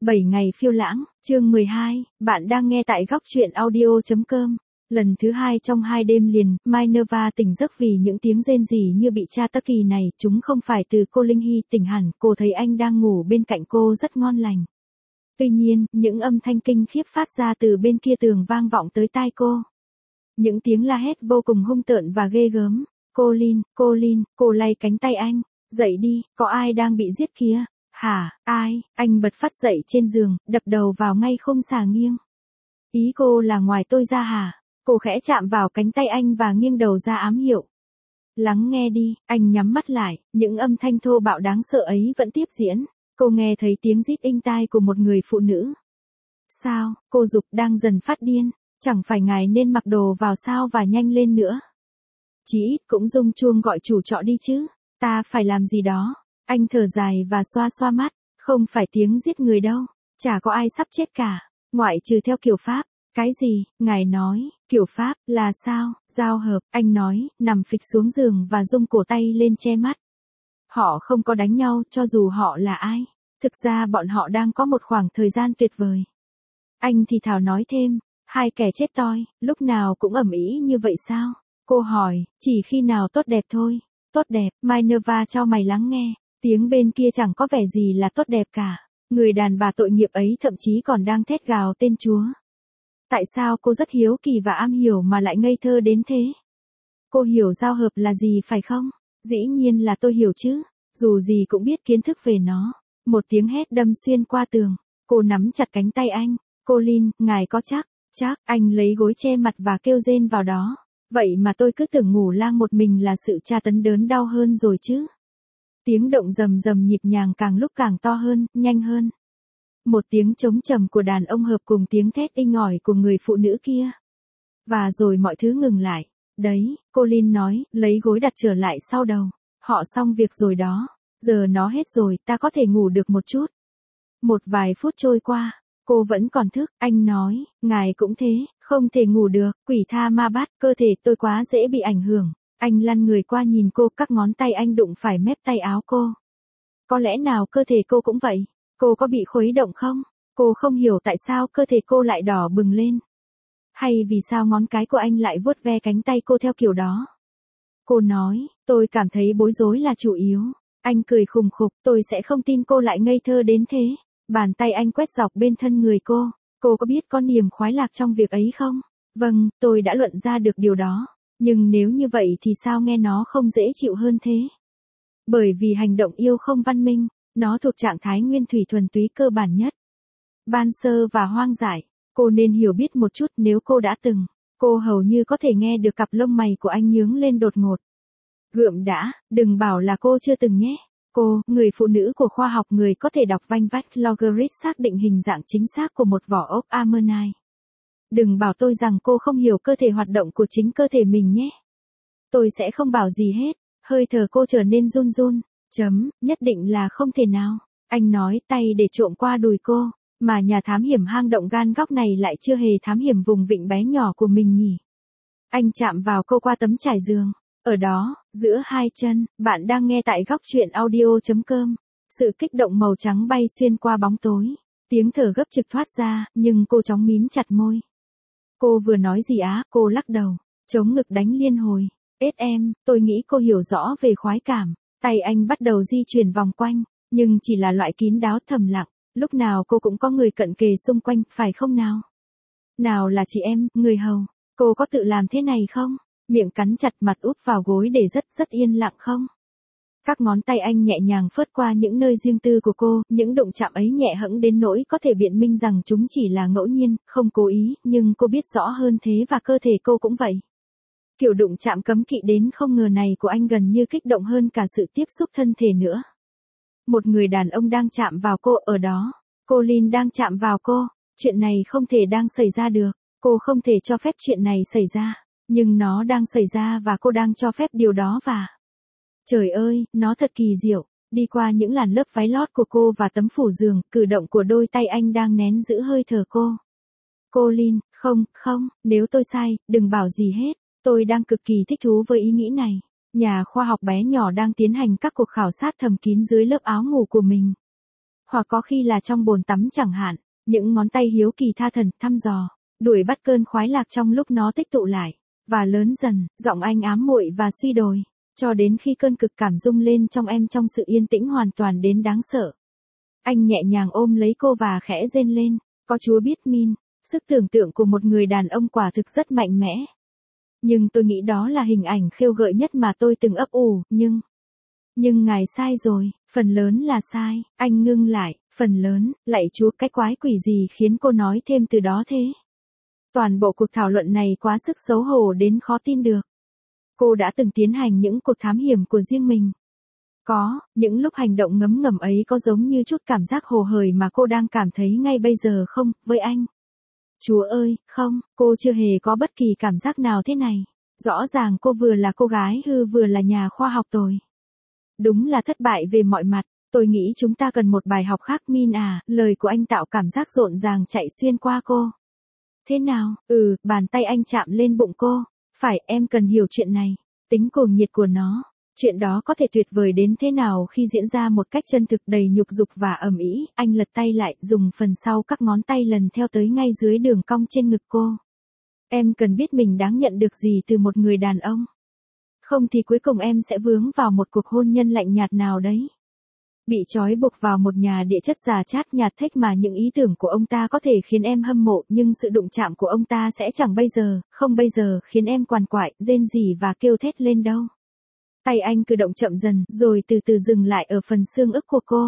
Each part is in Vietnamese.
7 ngày phiêu lãng, chương 12, bạn đang nghe tại góc truyện audio.com. Lần thứ 2 trong 2 đêm liền, Minerva tỉnh giấc vì những tiếng rên rỉ như bị tra tắc kỳ này, chúng không phải từ cô Linh Hy tỉnh hẳn, cô thấy anh đang ngủ bên cạnh cô rất ngon lành. Tuy nhiên, những âm thanh kinh khiếp phát ra từ bên kia tường vang vọng tới tai cô. Những tiếng la hét vô cùng hung tợn và ghê gớm. Colin, cô lay cánh tay anh, dậy đi, có ai đang bị giết kìa. Hả, ai? Anh bật phát dậy trên giường, đập đầu vào ngay khung xà nghiêng. Ý cô là ngoài tôi ra hả? Cô khẽ chạm vào cánh tay anh và nghiêng đầu ra ám hiệu. Lắng nghe đi, anh nhắm mắt lại, những âm thanh thô bạo đáng sợ ấy vẫn tiếp diễn. Cô nghe thấy tiếng rít inh tai của một người phụ nữ. Sao, cô Dục đang dần phát điên, chẳng phải ngài nên mặc đồ vào sao và nhanh lên nữa. Chí ít cũng rung chuông gọi chủ trọ đi chứ, ta phải làm gì đó. Anh thở dài và xoa xoa mắt, không phải tiếng giết người đâu, chả có ai sắp chết cả, ngoại trừ theo kiểu Pháp. Cái gì, ngài nói, kiểu Pháp, là sao, giao hợp, anh nói, nằm phịch xuống giường và rung cổ tay lên che mắt. Họ không có đánh nhau cho dù họ là ai, thực ra bọn họ đang có một khoảng thời gian tuyệt vời. Anh thì thào nói thêm, hai kẻ chết toi, lúc nào cũng ầm ĩ như vậy sao? Cô hỏi, chỉ khi nào tốt đẹp thôi, tốt đẹp, Minerva cho mày lắng nghe. Tiếng bên kia chẳng có vẻ gì là tốt đẹp cả. Người đàn bà tội nghiệp ấy thậm chí còn đang thét gào tên Chúa. Tại sao cô rất hiếu kỳ và am hiểu mà lại ngây thơ đến thế? Cô hiểu giao hợp là gì phải không? Dĩ nhiên là tôi hiểu chứ. Dù gì cũng biết kiến thức về nó. Một tiếng hét đâm xuyên qua tường. Cô nắm chặt cánh tay anh. Colin, ngài có chắc? Chắc, anh lấy gối che mặt và kêu rên vào đó. Vậy mà tôi cứ tưởng ngủ lang một mình là sự tra tấn đớn đau hơn rồi chứ. Tiếng động rầm rầm nhịp nhàng càng lúc càng to hơn, nhanh hơn. Một tiếng trống trầm của đàn ông hợp cùng tiếng thét inh ỏi của người phụ nữ kia. Và rồi mọi thứ ngừng lại. Đấy, Colin nói, lấy gối đặt trở lại sau đầu. Họ xong việc rồi đó. Giờ nó hết rồi, ta có thể ngủ được một chút. Một vài phút trôi qua, cô vẫn còn thức. Anh nói, ngài cũng thế, không thể ngủ được, quỷ tha ma bắt, cơ thể tôi quá dễ bị ảnh hưởng. Anh lăn người qua nhìn cô, các ngón tay anh đụng phải mép tay áo cô. Có lẽ nào cơ thể cô cũng vậy? Cô có bị khuấy động không? Cô không hiểu tại sao cơ thể cô lại đỏ bừng lên. Hay vì sao ngón cái của anh lại vuốt ve cánh tay cô theo kiểu đó? Cô nói, tôi cảm thấy bối rối là chủ yếu. Anh cười khùng khục, tôi sẽ không tin cô lại ngây thơ đến thế. Bàn tay anh quét dọc bên thân người cô. Cô có biết có niềm khoái lạc trong việc ấy không? Vâng, tôi đã luận ra được điều đó. Nhưng nếu như vậy thì sao nghe nó không dễ chịu hơn thế? Bởi vì hành động yêu không văn minh, nó thuộc trạng thái nguyên thủy thuần túy cơ bản nhất. Ban sơ và hoang dại, cô nên hiểu biết một chút nếu cô đã từng. Cô hầu như có thể nghe được cặp lông mày của anh nhướng lên đột ngột. Gượm đã, đừng bảo là cô chưa từng nhé. Cô, người phụ nữ của khoa học người có thể đọc vanh vách logarit xác định hình dạng chính xác của một vỏ ốc Ammonite. Đừng bảo tôi rằng cô không hiểu cơ thể hoạt động của chính cơ thể mình nhé. Tôi sẽ không bảo gì hết. Hơi thở cô trở nên run run. Nhất định là không thể nào. Anh nói tay để trộm qua đùi cô. Mà nhà thám hiểm hang động gan góc này lại chưa hề thám hiểm vùng vịnh bé nhỏ của mình nhỉ. Anh chạm vào cô qua tấm trải giường. Ở đó, giữa hai chân, bạn đang nghe tại góc truyện audio.com. Sự kích động màu trắng bay xuyên qua bóng tối. Tiếng thở gấp trực thoát ra, nhưng cô chóng mím chặt môi. Cô vừa nói gì á? Cô lắc đầu, chống ngực đánh liên hồi. Em, tôi nghĩ cô hiểu rõ về khoái cảm. Tay anh bắt đầu di chuyển vòng quanh, nhưng chỉ là loại kín đáo thầm lặng. Lúc nào cô cũng có người cận kề xung quanh, phải không nào? Nào là chị em, người hầu. Cô có tự làm thế này không? Miệng cắn chặt, mặt úp vào gối để rất yên lặng không? Các ngón tay anh nhẹ nhàng phớt qua những nơi riêng tư của cô, những đụng chạm ấy nhẹ hẫng đến nỗi có thể biện minh rằng chúng chỉ là ngẫu nhiên, không cố ý, nhưng cô biết rõ hơn thế và cơ thể cô cũng vậy. Kiểu đụng chạm cấm kỵ đến không ngờ này của anh gần như kích động hơn cả sự tiếp xúc thân thể nữa. Một người đàn ông đang chạm vào cô ở đó. Colin đang chạm vào cô. Chuyện này không thể đang xảy ra được. Cô không thể cho phép chuyện này xảy ra. Nhưng nó đang xảy ra và cô đang cho phép điều đó và... Trời ơi, nó thật kỳ diệu. Đi qua những làn lớp váy lót của cô và tấm phủ giường, cử động của đôi tay anh đang nén giữ hơi thở cô. Colin, không, nếu tôi sai, đừng bảo gì hết. Tôi đang cực kỳ thích thú với ý nghĩ này. Nhà khoa học bé nhỏ đang tiến hành các cuộc khảo sát thầm kín dưới lớp áo ngủ của mình. Hoặc có khi là trong bồn tắm chẳng hạn, những ngón tay hiếu kỳ tha thẩn thăm dò, đuổi bắt cơn khoái lạc trong lúc nó tích tụ lại, và lớn dần, giọng anh ám muội và suy đồi, cho đến khi cơn cực cảm rung lên trong em trong sự yên tĩnh hoàn toàn đến đáng sợ. Anh nhẹ nhàng ôm lấy cô và khẽ rên lên, có Chúa biết Min, sức tưởng tượng của một người đàn ông quả thực rất mạnh mẽ. Nhưng tôi nghĩ đó là hình ảnh khêu gợi nhất mà tôi từng ấp ủ, nhưng ngài sai rồi, phần lớn là sai, anh ngưng lại, phần lớn, lạy Chúa cái quái quỷ gì khiến cô nói thêm từ đó thế? Toàn bộ cuộc thảo luận này quá sức xấu hổ đến khó tin được. Cô đã từng tiến hành những cuộc thám hiểm của riêng mình. Có, những lúc hành động ngấm ngầm ấy có giống như chút cảm giác hồ hởi mà cô đang cảm thấy ngay bây giờ không, với anh? Chúa ơi, không, cô chưa hề có bất kỳ cảm giác nào thế này. Rõ ràng cô vừa là cô gái hư vừa là nhà khoa học tồi. Đúng là thất bại về mọi mặt, tôi nghĩ chúng ta cần một bài học khác Min à, lời của anh tạo cảm giác rộn ràng chạy xuyên qua cô. Thế nào, bàn tay anh chạm lên bụng cô, phải em cần hiểu chuyện này, tính cuồng nhiệt của nó. Chuyện đó có thể tuyệt vời đến thế nào khi diễn ra một cách chân thực đầy nhục dục và ầm ĩ. Anh lật tay lại, dùng phần sau các ngón tay lần theo tới ngay dưới đường cong trên ngực cô. Em cần biết mình đáng nhận được gì từ một người đàn ông. Không thì cuối cùng em sẽ vướng vào một cuộc hôn nhân lạnh nhạt nào đấy. Bị trói buộc vào một nhà địa chất già chát nhạt thách mà những ý tưởng của ông ta có thể khiến em hâm mộ, nhưng sự đụng chạm của ông ta sẽ chẳng không bây giờ khiến em quằn quại, rên rỉ và kêu thét lên đâu. Tay anh cử động chậm dần, rồi từ từ dừng lại ở phần xương ức của cô.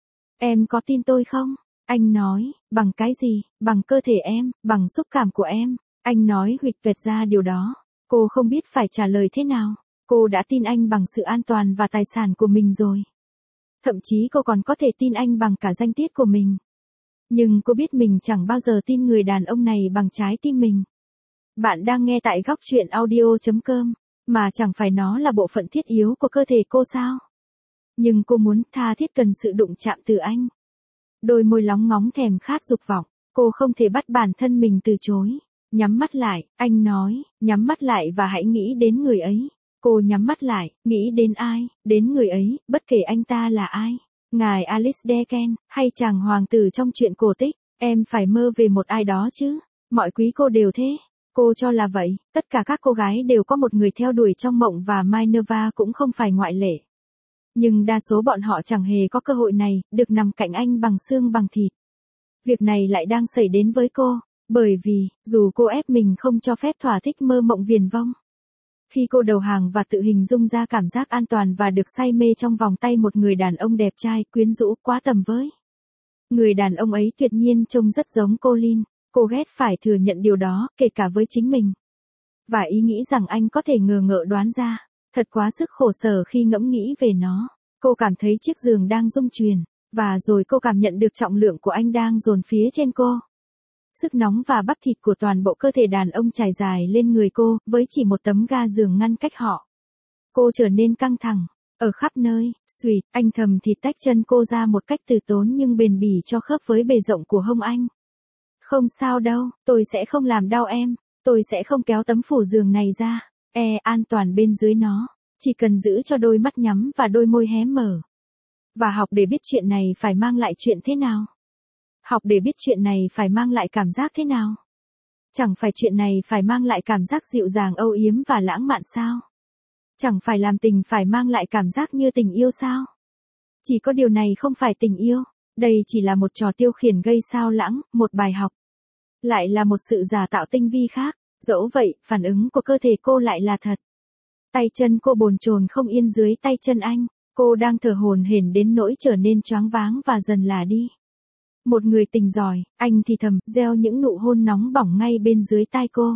Em có tin tôi không? Anh nói, bằng cái gì? Bằng cơ thể em, bằng xúc cảm của em. Anh nói huỵch toẹt ra điều đó. Cô không biết phải trả lời thế nào. Cô đã tin anh bằng sự an toàn và tài sản của mình rồi. Thậm chí cô còn có thể tin anh bằng cả danh tiết của mình. Nhưng cô biết mình chẳng bao giờ tin người đàn ông này bằng trái tim mình. Bạn đang nghe tại góc truyện audio.com. Mà chẳng phải nó là bộ phận thiết yếu của cơ thể cô sao? Nhưng cô muốn tha thiết cần sự đụng chạm từ anh. Đôi môi lóng ngóng thèm khát dục vọng, cô không thể bắt bản thân mình từ chối. Nhắm mắt lại, anh nói, nhắm mắt lại và hãy nghĩ đến người ấy. Cô nhắm mắt lại, nghĩ đến ai? Đến người ấy, bất kể anh ta là ai. Ngài Alice Deakin, hay chàng hoàng tử trong truyện cổ tích. Em phải mơ về một ai đó chứ. Mọi quý cô đều thế. Cô cho là vậy, tất cả các cô gái đều có một người theo đuổi trong mộng và Minerva cũng không phải ngoại lệ. Nhưng đa số bọn họ chẳng hề có cơ hội này, được nằm cạnh anh bằng xương bằng thịt. Việc này lại đang xảy đến với cô, bởi vì, dù cô ép mình không cho phép thỏa thích mơ mộng viển vông. Khi cô đầu hàng và tự hình dung ra cảm giác an toàn và được say mê trong vòng tay một người đàn ông đẹp trai, quyến rũ, quá tầm với. Người đàn ông ấy tuyệt nhiên trông rất giống Colin. Cô ghét phải thừa nhận điều đó, kể cả với chính mình. Và ý nghĩ rằng anh có thể ngờ ngợ đoán ra. Thật quá sức khổ sở khi ngẫm nghĩ về nó. Cô cảm thấy chiếc giường đang rung chuyển. Và rồi cô cảm nhận được trọng lượng của anh đang dồn phía trên cô. Sức nóng và bắp thịt của toàn bộ cơ thể đàn ông trải dài lên người cô, với chỉ một tấm ga giường ngăn cách họ. Cô trở nên căng thẳng. Ở khắp nơi, suýt, anh thầm thịt tách chân cô ra một cách từ tốn nhưng bền bỉ cho khớp với bề rộng của hông anh. Không sao đâu, tôi sẽ không làm đau em, tôi sẽ không kéo tấm phủ giường này ra, an toàn bên dưới nó, chỉ cần giữ cho đôi mắt nhắm và đôi môi hé mở. Và học để biết chuyện này phải mang lại chuyện thế nào. Học để biết chuyện này phải mang lại cảm giác thế nào. Chẳng phải chuyện này phải mang lại cảm giác dịu dàng âu yếm và lãng mạn sao? Chẳng phải làm tình phải mang lại cảm giác như tình yêu sao? Chỉ có điều này không phải tình yêu, đây chỉ là một trò tiêu khiển gây sao lãng, một bài học. Lại là một sự giả tạo tinh vi khác, dẫu vậy, phản ứng của cơ thể cô lại là thật. Tay chân cô bồn chồn không yên dưới tay chân anh, cô đang thở hổn hển đến nỗi trở nên choáng váng và dần là đi. Một người tình giỏi, anh thì thầm, gieo những nụ hôn nóng bỏng ngay bên dưới tai cô.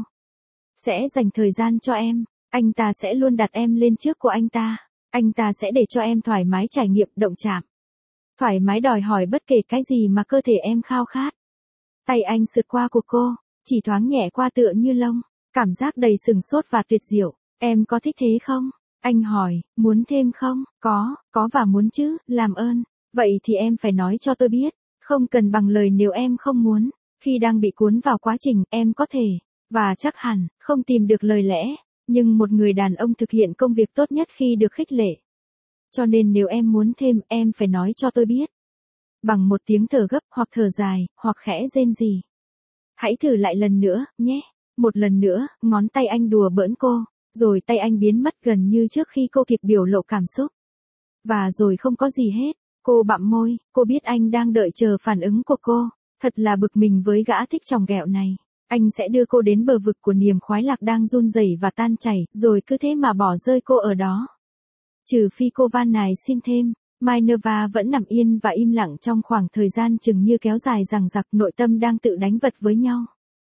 Sẽ dành thời gian cho em, anh ta sẽ luôn đặt em lên trước của anh ta sẽ để cho em thoải mái trải nghiệm động chạm. Thoải mái đòi hỏi bất kể cái gì mà cơ thể em khao khát. Tay anh sượt qua của cô, chỉ thoáng nhẹ qua tựa như lông, cảm giác đầy sừng sốt và tuyệt diệu. Em có thích thế không? Anh hỏi, muốn thêm không? Có và muốn chứ, làm ơn. Vậy thì em phải nói cho tôi biết, không cần bằng lời nếu em không muốn. Khi đang bị cuốn vào quá trình, em có thể, và chắc hẳn, không tìm được lời lẽ. Nhưng một người đàn ông thực hiện công việc tốt nhất khi được khích lệ. Cho nên nếu em muốn thêm, em phải nói cho tôi biết. bằng một tiếng thở gấp hoặc thở dài, hoặc khẽ rên rỉ. Hãy thử lại lần nữa, nhé. Một lần nữa, ngón tay anh đùa bỡn cô, rồi tay anh biến mất gần như trước khi cô kịp biểu lộ cảm xúc. Và rồi không có gì hết, cô bặm môi, cô biết anh đang đợi chờ phản ứng của cô. Thật là bực mình với gã thích chòng ghẹo này. Anh sẽ đưa cô đến bờ vực của niềm khoái lạc đang run rẩy và tan chảy, rồi cứ thế mà bỏ rơi cô ở đó. Trừ phi cô van nài xin thêm, Minerva vẫn nằm yên và im lặng trong khoảng thời gian chừng như kéo dài dằng dặc, nội tâm đang tự đánh vật với nhau.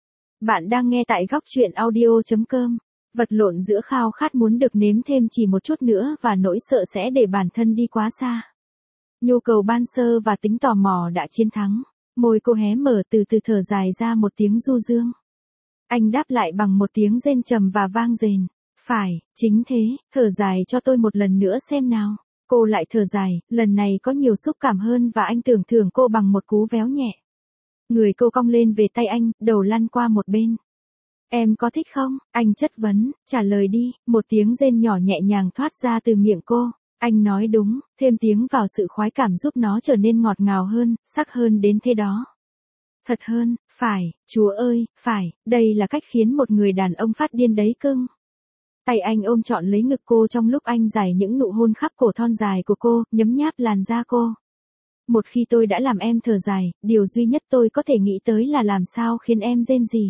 Bạn đang nghe tại góc truyện audio.com. Vật lộn giữa khao khát muốn được nếm thêm chỉ một chút nữa và nỗi sợ sẽ để bản thân đi quá xa. Nhu cầu ban sơ và tính tò mò đã chiến thắng. Môi cô hé mở, từ từ thở dài ra một tiếng du dương. Anh đáp lại bằng một tiếng rên trầm và vang rền. Phải, chính thế, thở dài cho tôi một lần nữa xem nào. Cô lại thở dài, lần này có nhiều xúc cảm hơn và anh tưởng thưởng cô bằng một cú véo nhẹ. Người cô cong lên về tay anh, đầu lăn qua một bên. Em có thích không? Anh chất vấn, trả lời đi, một tiếng rên nhỏ nhẹ nhàng thoát ra từ miệng cô. Anh nói đúng, thêm tiếng vào sự khoái cảm giúp nó trở nên ngọt ngào hơn, sắc hơn đến thế đó. Thật hơn, phải, Chúa ơi, phải, đây là cách khiến một người đàn ông phát điên đấy cưng. Tay anh ôm trọn lấy ngực cô trong lúc anh giải những nụ hôn khắp cổ thon dài của cô, nhấm nháp làn da cô. Một khi tôi đã làm em thở dài, điều duy nhất tôi có thể nghĩ tới là làm sao khiến em rên rỉ.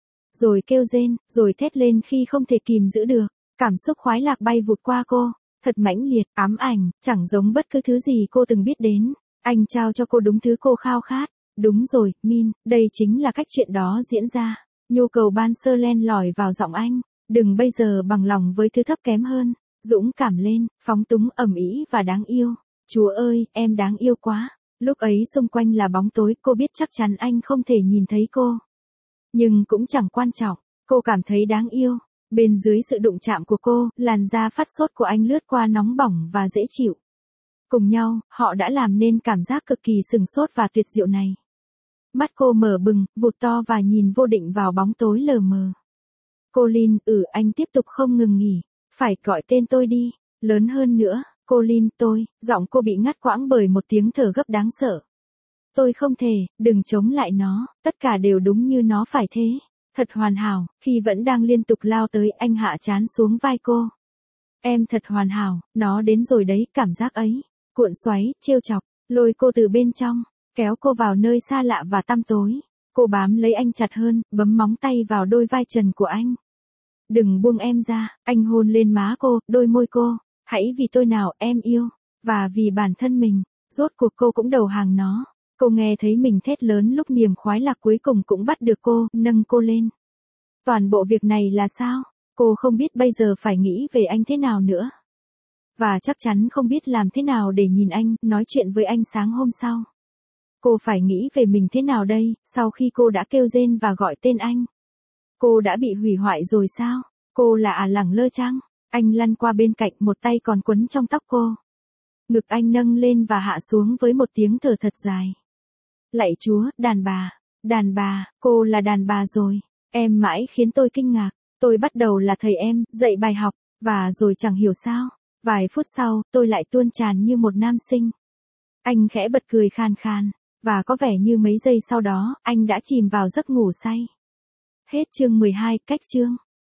Rồi kêu rên, rồi thét lên khi không thể kìm giữ được. Cảm xúc khoái lạc bay vụt qua cô. Thật mãnh liệt, ám ảnh, chẳng giống bất cứ thứ gì cô từng biết đến. Anh trao cho cô đúng thứ cô khao khát. Đúng rồi, Min, đây chính là cách chuyện đó diễn ra. Nhu cầu ban sơ len lỏi vào giọng anh. Đừng bây giờ bằng lòng với thứ thấp kém hơn. Dũng cảm lên, phóng túng, ầm ĩ và đáng yêu. Chúa ơi, em đáng yêu quá. Lúc ấy xung quanh là bóng tối, cô biết chắc chắn anh không thể nhìn thấy cô. Nhưng cũng chẳng quan trọng, cô cảm thấy đáng yêu. Bên dưới sự đụng chạm của cô, làn da phát sốt của anh lướt qua nóng bỏng và dễ chịu. Cùng nhau, họ đã làm nên cảm giác cực kỳ sừng sốt và tuyệt diệu này. Mắt cô mở bừng, vụt to và nhìn vô định vào bóng tối lờ mờ. Colin, anh tiếp tục không ngừng nghỉ. Phải gọi tên tôi đi, lớn hơn nữa, Colin, tôi, giọng cô bị ngắt quãng bởi một tiếng thở gấp đáng sợ. Tôi không thể, đừng chống lại nó, tất cả đều đúng như nó phải thế. Thật hoàn hảo, khi vẫn đang liên tục lao tới, anh hạ trán xuống vai cô. Em thật hoàn hảo, nó đến rồi đấy, cảm giác ấy. Cuộn xoáy, trêu chọc, lôi cô từ bên trong, kéo cô vào nơi xa lạ và tăm tối. Cô bám lấy anh chặt hơn, bấm móng tay vào đôi vai trần của anh. Đừng buông em ra, anh hôn lên má cô, đôi môi cô. Hãy vì tôi nào, em yêu. Và vì bản thân mình, rốt cuộc cô cũng đầu hàng nó. Cô nghe thấy mình thét lớn lúc niềm khoái lạc cuối cùng cũng bắt được cô, nâng cô lên. Toàn bộ việc này là sao? Cô không biết bây giờ phải nghĩ về anh thế nào nữa. Và chắc chắn không biết làm thế nào để nhìn anh, nói chuyện với anh sáng hôm sau. Cô phải nghĩ về mình thế nào đây, sau khi cô đã kêu rên và gọi tên anh. Cô đã bị hủy hoại rồi sao? Cô là lẳng lơ chăng? Anh lăn qua bên cạnh, một tay còn quấn trong tóc cô. Ngực anh nâng lên và hạ xuống với một tiếng thở thật dài. Lạy Chúa, đàn bà, cô là đàn bà rồi. Em mãi khiến tôi kinh ngạc. Tôi bắt đầu là thầy em, dạy bài học, và rồi chẳng hiểu sao. Vài phút sau, tôi lại tuôn tràn như một nam sinh. Anh khẽ bật cười khan khan, và có vẻ như mấy giây sau đó, anh đã chìm vào giấc ngủ say. Hết chương 12, cách chương.